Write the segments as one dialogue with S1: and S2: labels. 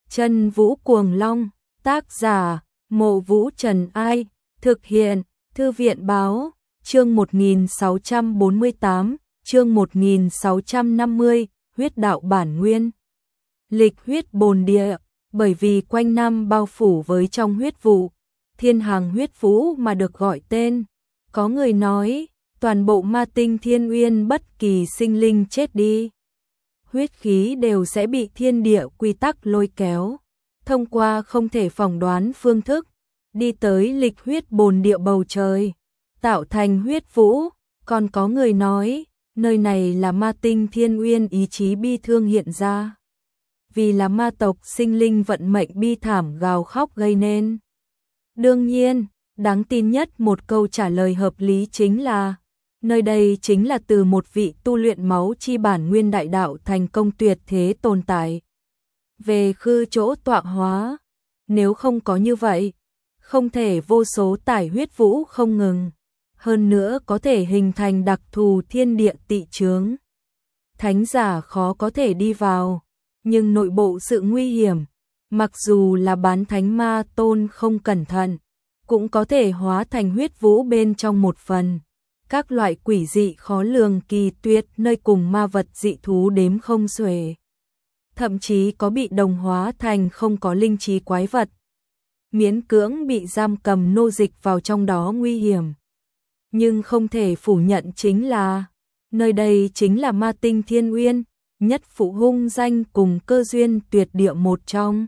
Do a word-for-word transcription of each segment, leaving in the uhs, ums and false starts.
S1: Chân Vũ Cuồng Long, tác giả, Mộ Vũ Trần Ai, thực hiện, Thư viện Báo, chương một nghìn sáu trăm bốn mươi tám, chương một nghìn sáu trăm năm mươi, huyết đạo bản nguyên. Lịch huyết bồn địa, bởi vì quanh năm bao phủ với trong huyết vụ, thiên hàng huyết vũ mà được gọi tên. Có người nói, toàn bộ ma tinh thiên uyên bất kỳ sinh linh chết đi, huyết khí đều sẽ bị thiên địa quy tắc lôi kéo, thông qua không thể phỏng đoán phương thức, đi tới lịch huyết bồn địa bầu trời, tạo thành huyết vũ. Còn có người nói, nơi này là ma tinh thiên uyên ý chí bi thương hiện ra, vì là ma tộc sinh linh vận mệnh bi thảm gào khóc gây nên. Đương nhiên, đáng tin nhất một câu trả lời hợp lý chính là, nơi đây chính là từ một vị tu luyện máu chi bản nguyên đại đạo thành công tuyệt thế tồn tại. Về khư chỗ tọa hóa, nếu không có như vậy, không thể vô số tải huyết vũ không ngừng, hơn nữa có thể hình thành đặc thù thiên địa tị chướng. Thánh giả khó có thể đi vào, nhưng nội bộ sự nguy hiểm, mặc dù là bán thánh ma tôn không cẩn thận, cũng có thể hóa thành huyết vũ bên trong một phần. Các loại quỷ dị khó lường kỳ tuyệt nơi cùng ma vật dị thú đếm không xuể. Thậm chí có bị đồng hóa thành không có linh trí quái vật, miễn cưỡng bị giam cầm nô dịch vào trong đó nguy hiểm. Nhưng không thể phủ nhận chính là, nơi đây chính là ma tinh thiên uyên, nhất phụ hung danh cùng cơ duyên tuyệt địa một trong.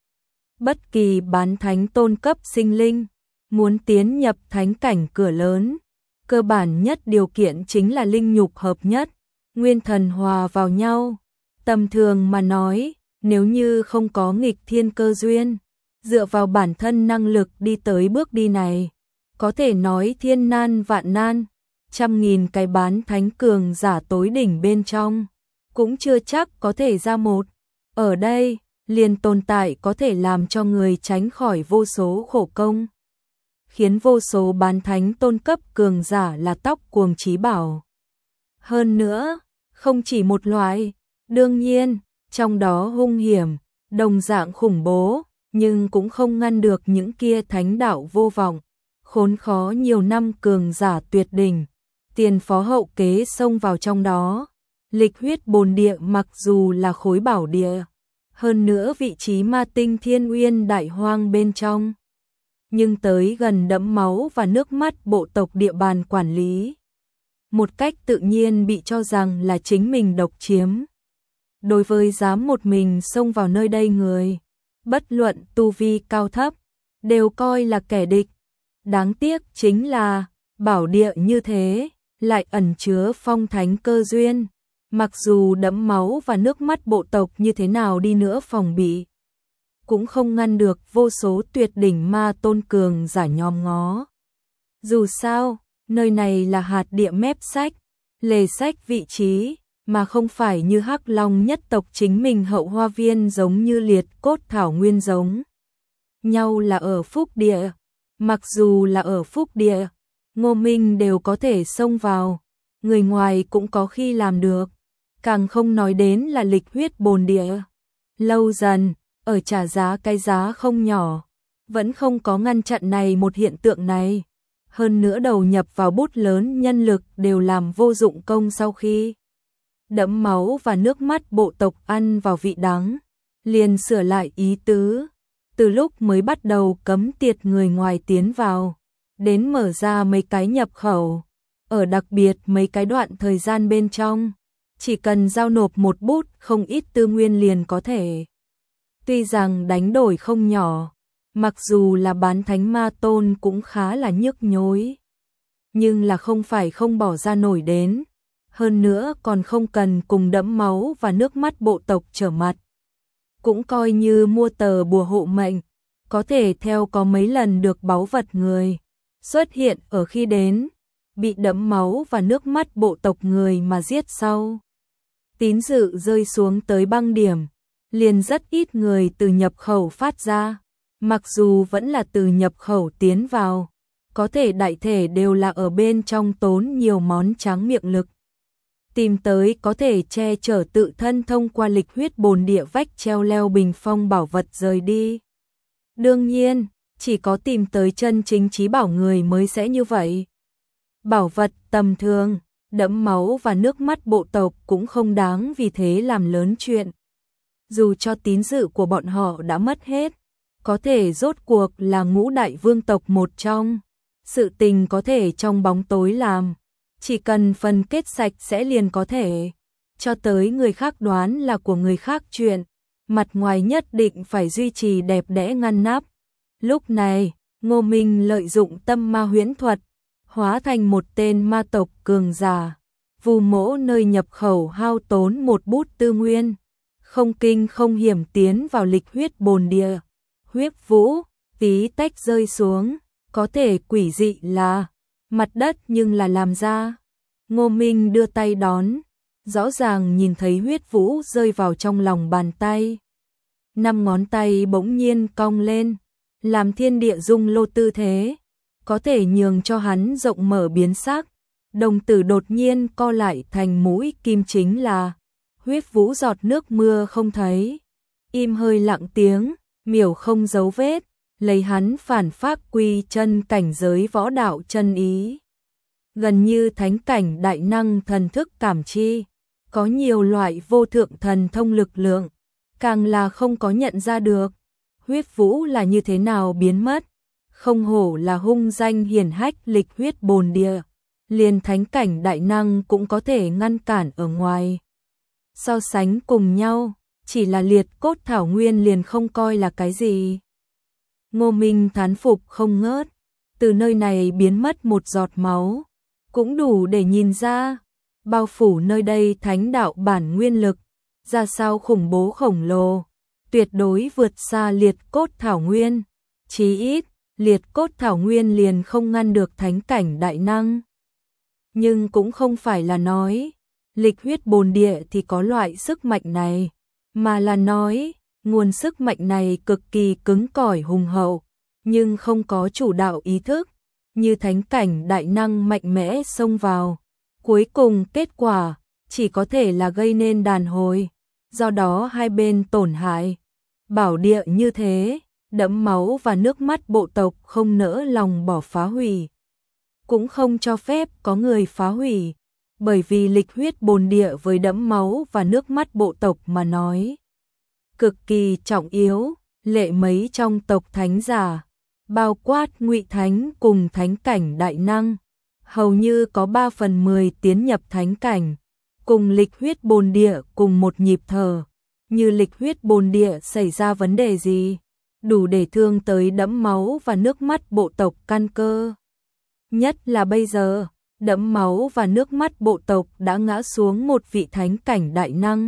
S1: Bất kỳ bán thánh tôn cấp sinh linh, muốn tiến nhập thánh cảnh cửa lớn, cơ bản nhất điều kiện chính là linh nhục hợp nhất, nguyên thần hòa vào nhau. Tầm thường mà nói, nếu như không có nghịch thiên cơ duyên, dựa vào bản thân năng lực đi tới bước đi này, có thể nói thiên nan vạn nan, trăm nghìn cái bán thánh cường giả tối đỉnh bên trong, cũng chưa chắc có thể ra một. Ở đây, liền tồn tại có thể làm cho người tránh khỏi vô số khổ công, khiến vô số bán thánh tôn cấp cường giả là tóc cuồng chí bảo. Hơn nữa, không chỉ một loại, đương nhiên, trong đó hung hiểm, đồng dạng khủng bố, nhưng cũng không ngăn được những kia thánh đạo vô vọng, khốn khó nhiều năm cường giả tuyệt đỉnh, tiền phó hậu kế xông vào trong đó. Lịch huyết bồn địa mặc dù là khối bảo địa, hơn nữa vị trí ma tinh thiên uyên đại hoang bên trong, nhưng tới gần đẫm máu và nước mắt bộ tộc địa bàn quản lý, một cách tự nhiên bị cho rằng là chính mình độc chiếm. Đối với dám một mình xông vào nơi đây người, bất luận tu vi cao thấp, đều coi là kẻ địch. Đáng tiếc chính là, bảo địa như thế, lại ẩn chứa phong thánh cơ duyên, mặc dù đẫm máu và nước mắt bộ tộc như thế nào đi nữa phòng bị, cũng không ngăn được vô số tuyệt đỉnh ma tôn cường giả nhòm ngó. Dù sao, nơi này là hạt địa mép sách, lề sách vị trí, mà không phải như Hắc Long nhất tộc chính mình hậu hoa viên giống như liệt cốt thảo nguyên giống nhau là ở phúc địa. Mặc dù là ở phúc địa, Ngô Minh đều có thể xông vào, người ngoài cũng có khi làm được, càng không nói đến là lịch huyết bồn địa. Lâu dần, ở trả giá cái giá không nhỏ, vẫn không có ngăn chặn này một hiện tượng này. Hơn nữa đầu nhập vào bút lớn nhân lực đều làm vô dụng công sau khi đẫm máu và nước mắt bộ tộc ăn vào vị đắng, liền sửa lại ý tứ. Từ lúc mới bắt đầu cấm tiệt người ngoài tiến vào, đến mở ra mấy cái nhập khẩu, ở đặc biệt mấy cái đoạn thời gian bên trong, chỉ cần giao nộp một bút không ít tư nguyên liền có thể. Tuy rằng đánh đổi không nhỏ, mặc dù là bán thánh ma tôn cũng khá là nhức nhối, nhưng là không phải không bỏ ra nổi đến, hơn nữa còn không cần cùng đẫm máu và nước mắt bộ tộc trở mặt. Cũng coi như mua tờ bùa hộ mệnh, có thể theo có mấy lần được báu vật người xuất hiện ở khi đến, bị đẫm máu và nước mắt bộ tộc người mà giết sau. Tín dự rơi xuống tới băng điểm, liền rất ít người từ nhập khẩu phát ra, mặc dù vẫn là từ nhập khẩu tiến vào, có thể đại thể đều là ở bên trong tốn nhiều món tráng miệng lực. tìm tới có thể che chở tự thân thông qua lịch huyết bồn địa vách treo leo bình phong bảo vật rời đi. Đương nhiên, chỉ có tìm tới chân chính trí bảo người mới sẽ như vậy. Bảo vật tầm thường, đẫm máu và nước mắt bộ tộc cũng không đáng vì thế làm lớn chuyện. Dù cho tín dự của bọn họ đã mất hết, có thể rốt cuộc là ngũ đại vương tộc một trong. Sự tình có thể trong bóng tối làm, chỉ cần phần kết sạch sẽ liền có thể. Cho tới người khác đoán là của người khác chuyện, mặt ngoài nhất định phải duy trì đẹp đẽ ngăn nắp. Lúc này, Ngô Minh lợi dụng tâm ma huyễn thuật, hóa thành một tên ma tộc cường giả, vù mỗ nơi nhập khẩu hao tốn một bút tư nguyên, không kinh không hiểm tiến vào lịch huyết bồn địa. Huyết vũ, tí tách rơi xuống, có thể quỷ dị là mặt đất nhưng là làm ra. Ngô Minh đưa tay đón, rõ ràng nhìn thấy huyết vũ rơi vào trong lòng bàn tay. Năm ngón tay bỗng nhiên cong lên, làm thiên địa rung lô tư thế, có thể nhường cho hắn rộng mở biến sắc. Đồng tử đột nhiên co lại thành mũi kim, chính là huyết vũ giọt nước mưa không thấy. Im hơi lặng tiếng, miểu không dấu vết, lấy hắn phản phác quy chân cảnh giới võ đạo chân ý. Gần như thánh cảnh đại năng thần thức cảm chi, có nhiều loại vô thượng thần thông lực lượng, càng là không có nhận ra được. Huyết vũ là như thế nào biến mất, không hổ là hung danh hiển hách lịch huyết bồn địa, liền thánh cảnh đại năng cũng có thể ngăn cản ở ngoài. So sánh cùng nhau, chỉ là liệt cốt thảo nguyên liền không coi là cái gì. Ngô Minh thán phục không ngớt, từ nơi này biến mất một giọt máu, cũng đủ để nhìn ra, bao phủ nơi đây thánh đạo bản nguyên lực, ra sao khủng bố khổng lồ, tuyệt đối vượt xa liệt cốt thảo nguyên. Chí ít, liệt cốt thảo nguyên liền không ngăn được thánh cảnh đại năng. Nhưng cũng không phải là nói, lịch huyết bồn địa thì có loại sức mạnh này, mà là nói, nguồn sức mạnh này cực kỳ cứng cỏi hùng hậu, nhưng không có chủ đạo ý thức, như thánh cảnh đại năng mạnh mẽ xông vào. Cuối cùng kết quả, chỉ có thể là gây nên đàn hồi, do đó hai bên tổn hại. Bảo địa như thế, đẫm máu và nước mắt bộ tộc không nỡ lòng bỏ phá hủy, cũng không cho phép có người phá hủy, bởi vì lịch huyết bồn địa với đẫm máu và nước mắt bộ tộc mà nói cực kỳ trọng yếu. Lệ mấy trong tộc thánh giả, bao quát Ngụy Thánh cùng thánh cảnh đại năng, hầu như có ba phần mười tiến nhập thánh cảnh, cùng lịch huyết bồn địa cùng một nhịp thở. Như lịch huyết bồn địa xảy ra vấn đề gì, đủ để thương tới đẫm máu và nước mắt bộ tộc căn cơ. Nhất là bây giờ, đẫm máu và nước mắt bộ tộc đã ngã xuống một vị thánh cảnh đại năng.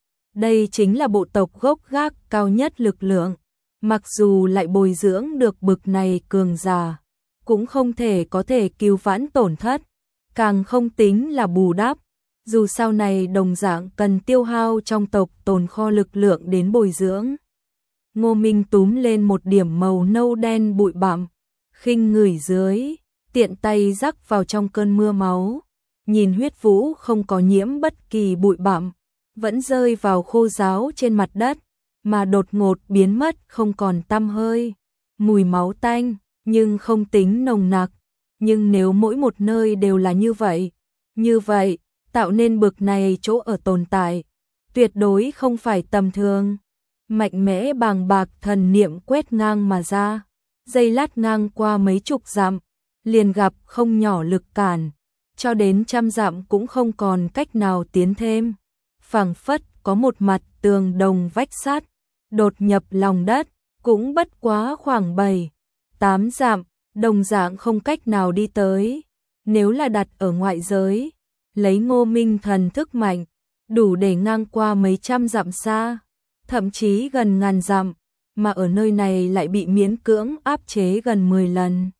S1: Đây chính là bộ tộc gốc gác cao nhất lực lượng, mặc dù lại bồi dưỡng được bực này cường giả, cũng không thể có thể cứu vãn tổn thất, càng không tính là bù đắp. Dù sau này đồng dạng cần tiêu hao trong tộc tồn kho lực lượng đến bồi dưỡng. Ngô Minh túm lên một điểm màu nâu đen bụi bặm, khinh ngửi dưới, tiện tay rắc vào trong cơn mưa máu. Nhìn huyết vũ không có nhiễm bất kỳ bụi bặm, vẫn rơi vào khô ráo trên mặt đất, mà đột ngột biến mất không còn tăm hơi. Mùi máu tanh, nhưng không tính nồng nặc. Nhưng nếu mỗi một nơi đều là như vậy, như vậy, tạo nên bực này chỗ ở tồn tại, tuyệt đối không phải tầm thường. Mạnh mẽ bàng bạc thần niệm quét ngang mà ra, dây lát ngang qua mấy chục dặm, liền gặp không nhỏ lực cản, cho đến trăm dặm cũng không còn cách nào tiến thêm. Phảng phất có một mặt tường đồng vách sắt, đột nhập lòng đất, cũng bất quá khoảng bảy, tám dặm, đồng dạng không cách nào đi tới. Nếu là đặt ở ngoại giới, lấy Ngô Minh thần thức mạnh, đủ để ngang qua mấy trăm dặm xa, thậm chí gần ngàn dặm, mà ở nơi này lại bị miễn cưỡng áp chế gần mười lần.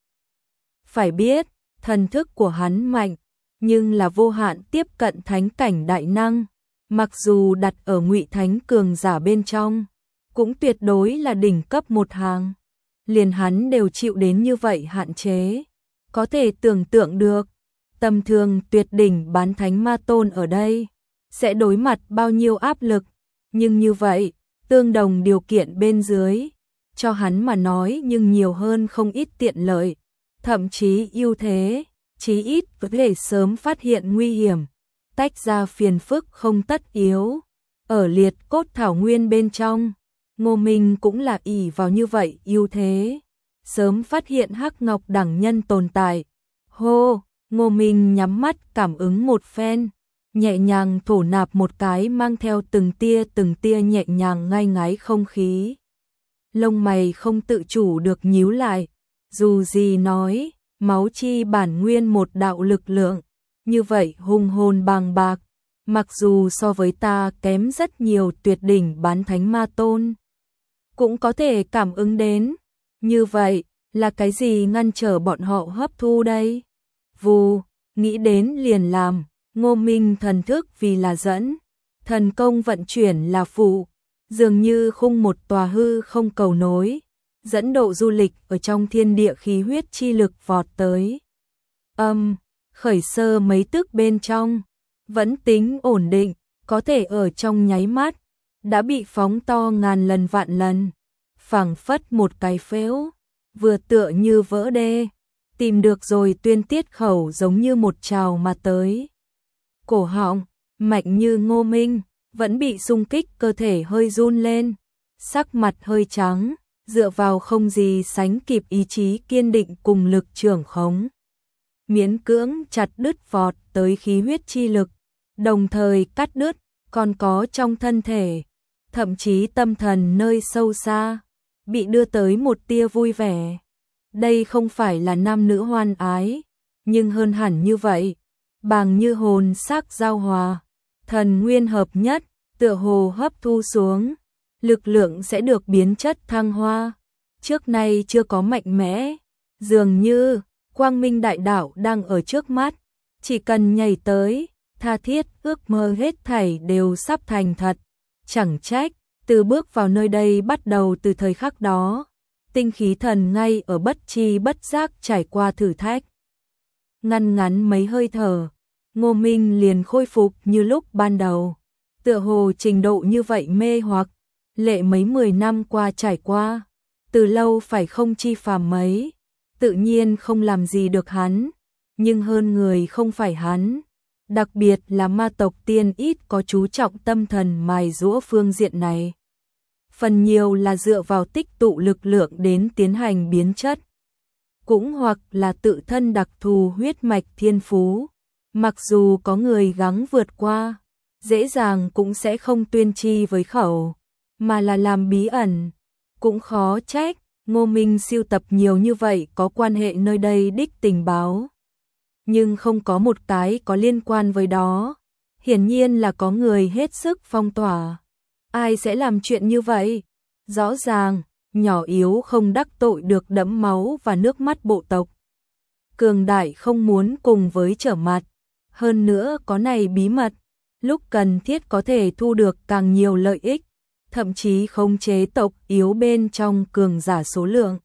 S1: Phải biết, thần thức của hắn mạnh, nhưng là vô hạn tiếp cận thánh cảnh đại năng, mặc dù đặt ở Ngụy Thánh cường giả bên trong, cũng tuyệt đối là đỉnh cấp một hàng. Liền hắn đều chịu đến như vậy hạn chế, có thể tưởng tượng được, tầm thường tuyệt đỉnh bán thánh ma tôn ở đây sẽ đối mặt bao nhiêu áp lực, nhưng như vậy, tương đồng điều kiện bên dưới, cho hắn mà nói nhưng nhiều hơn không ít tiện lợi, thậm chí ưu thế, chí ít có thể sớm phát hiện nguy hiểm, tách ra phiền phức không tất yếu. Ở liệt cốt thảo nguyên bên trong, Ngô Minh cũng là ỷ vào như vậy ưu thế, sớm phát hiện hắc ngọc đẳng nhân tồn tại. Hô, Ngô Minh nhắm mắt cảm ứng một phen, nhẹ nhàng thổ nạp một cái mang theo từng tia từng tia nhẹ nhàng ngai ngái không khí. Lông mày không tự chủ được nhíu lại, dù gì nói, máu chi bản nguyên một đạo lực lượng, như vậy hùng hồn bàng bạc, mặc dù so với ta kém rất nhiều tuyệt đỉnh bán thánh ma tôn, cũng có thể cảm ứng đến, như vậy, là cái gì ngăn trở bọn họ hấp thu đây? Vù, nghĩ đến liền làm, Ngô Minh thần thức vì là dẫn, thần công vận chuyển là phụ, dường như khung một tòa hư không cầu nối, dẫn độ du lịch ở trong thiên địa khí huyết chi lực vọt tới. Âm, khởi sơ mấy tức bên trong, vẫn tính ổn định, có thể ở trong nháy mắt, đã bị phóng to ngàn lần vạn lần, phảng phất một cái phễu, vừa tựa như vỡ đê, tìm được rồi tuyên tiết khẩu giống như một trào mà tới. Cổ họng, mạnh như Ngô Minh, vẫn bị xung kích cơ thể hơi run lên, sắc mặt hơi trắng, dựa vào không gì sánh kịp ý chí kiên định cùng lực trưởng khống. Miễn cưỡng chặt đứt vọt tới khí huyết chi lực, đồng thời cắt đứt, còn có trong thân thể, thậm chí tâm thần nơi sâu xa, bị đưa tới một tia vui vẻ. Đây không phải là nam nữ hoan ái, nhưng hơn hẳn như vậy, bàng như hồn xác giao hòa, thần nguyên hợp nhất, tựa hồ hấp thu xuống, lực lượng sẽ được biến chất thăng hoa, trước nay chưa có mạnh mẽ, dường như quang minh đại đạo đang ở trước mắt, chỉ cần nhảy tới, tha thiết ước mơ hết thảy đều sắp thành thật, chẳng trách, từ bước vào nơi đây bắt đầu từ thời khắc đó, tinh khí thần ngay ở bất chi bất giác trải qua thử thách. Ngăn ngắn mấy hơi thở, Ngô Minh liền khôi phục như lúc ban đầu, tựa hồ trình độ như vậy mê hoặc, lệ mấy mười năm qua trải qua, từ lâu phải không chi phàm mấy, tự nhiên không làm gì được hắn, nhưng hơn người không phải hắn, đặc biệt là ma tộc tiên ít có chú trọng tâm thần mài giũa phương diện này. Phần nhiều là dựa vào tích tụ lực lượng đến tiến hành biến chất, cũng hoặc là tự thân đặc thù huyết mạch thiên phú, mặc dù có người gắng vượt qua, dễ dàng cũng sẽ không tuyên chi với khẩu, mà là làm bí ẩn, cũng khó trách, Ngô Minh siêu tập nhiều như vậy có quan hệ nơi đây đích tình báo, nhưng không có một cái có liên quan với đó, hiển nhiên là có người hết sức phong tỏa. Ai sẽ làm chuyện như vậy? Rõ ràng, nhỏ yếu không đắc tội được đẫm máu và nước mắt bộ tộc. Cường đại không muốn cùng với trở mặt. Hơn nữa có này bí mật, lúc cần thiết có thể thu được càng nhiều lợi ích, thậm chí khống chế tộc yếu bên trong cường giả số lượng.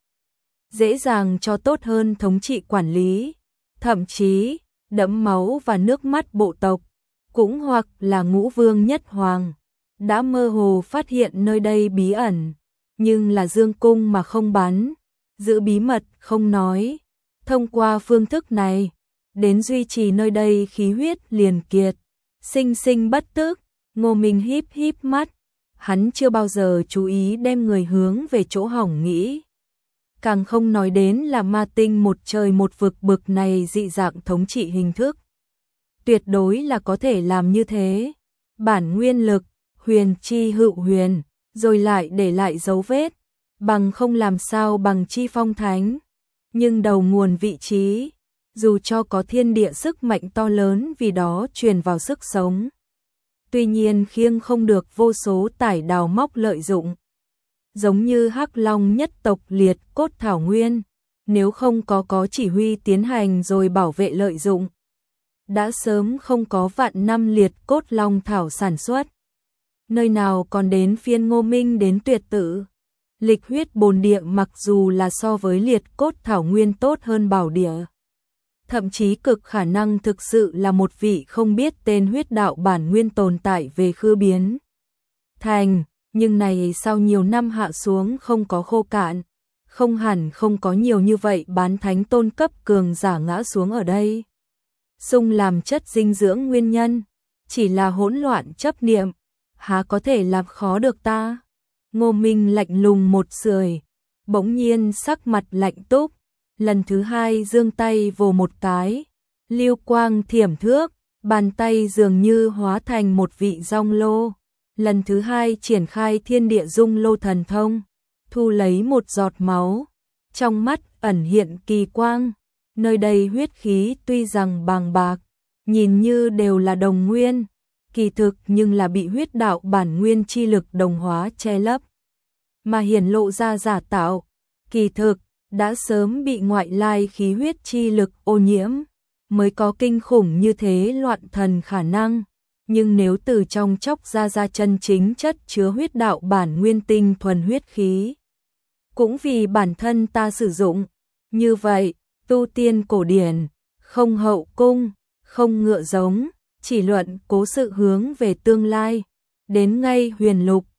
S1: Dễ dàng cho tốt hơn thống trị quản lý, thậm chí đẫm máu và nước mắt bộ tộc, cũng hoặc là ngũ vương nhất hoàng. Đã mơ hồ phát hiện nơi đây bí ẩn, nhưng là dương cung mà không bắn, giữ bí mật không nói. Thông qua phương thức này, đến duy trì nơi đây khí huyết liền kiệt, sinh sinh bất tức. Ngô Minh híp híp mắt, hắn chưa bao giờ chú ý đem người hướng về chỗ hỏng nghĩ. Càng không nói đến là ma tinh một trời một vực bực này dị dạng thống trị hình thức. Tuyệt đối là có thể làm như thế. Bản nguyên lực, huyền chi hữu huyền, rồi lại để lại dấu vết, bằng không làm sao bằng chi phong thánh. Nhưng đầu nguồn vị trí, dù cho có thiên địa sức mạnh to lớn vì đó truyền vào sức sống. Tuy nhiên khiêng không được vô số tải đào móc lợi dụng. Giống như Hắc Long nhất tộc liệt cốt thảo nguyên, nếu không có có chỉ huy tiến hành rồi bảo vệ lợi dụng. Đã sớm không có vạn năm liệt cốt long thảo sản xuất. Nơi nào còn đến phiên Ngô Minh đến tuyệt tử. Lịch huyết bồn địa mặc dù là so với liệt cốt thảo nguyên tốt hơn bảo địa, thậm chí cực khả năng thực sự là một vị không biết tên huyết đạo bản nguyên tồn tại về Khư Biến Thành, nhưng này sau nhiều năm hạ xuống không có khô cạn, không hẳn không có nhiều như vậy bán thánh tôn cấp cường giả ngã xuống ở đây. Sung làm chất dinh dưỡng nguyên nhân, chỉ là hỗn loạn chấp niệm, há có thể làm khó được ta. Ngô Minh lạnh lùng một sưởi, bỗng nhiên sắc mặt lạnh túc, lần thứ hai giương tay vồ một cái, lưu quang thiểm thước, bàn tay dường như hóa thành một vị rong lô, lần thứ hai triển khai thiên địa dung lô thần thông, thu lấy một giọt máu, trong mắt ẩn hiện kỳ quang, nơi đây huyết khí tuy rằng bàng bạc, nhìn như đều là đồng nguyên, kỳ thực nhưng là bị huyết đạo bản nguyên chi lực đồng hóa che lấp, mà hiển lộ ra giả tạo, kỳ thực đã sớm bị ngoại lai khí huyết chi lực ô nhiễm, mới có kinh khủng như thế loạn thần khả năng, nhưng nếu từ trong chốc ra ra chân chính chất chứa huyết đạo bản nguyên tinh thuần huyết khí, cũng vì bản thân ta sử dụng, như vậy, tu tiên cổ điển, không hậu cung, không ngựa giống, chỉ luận cố sự hướng về tương lai, đến ngay huyền lục,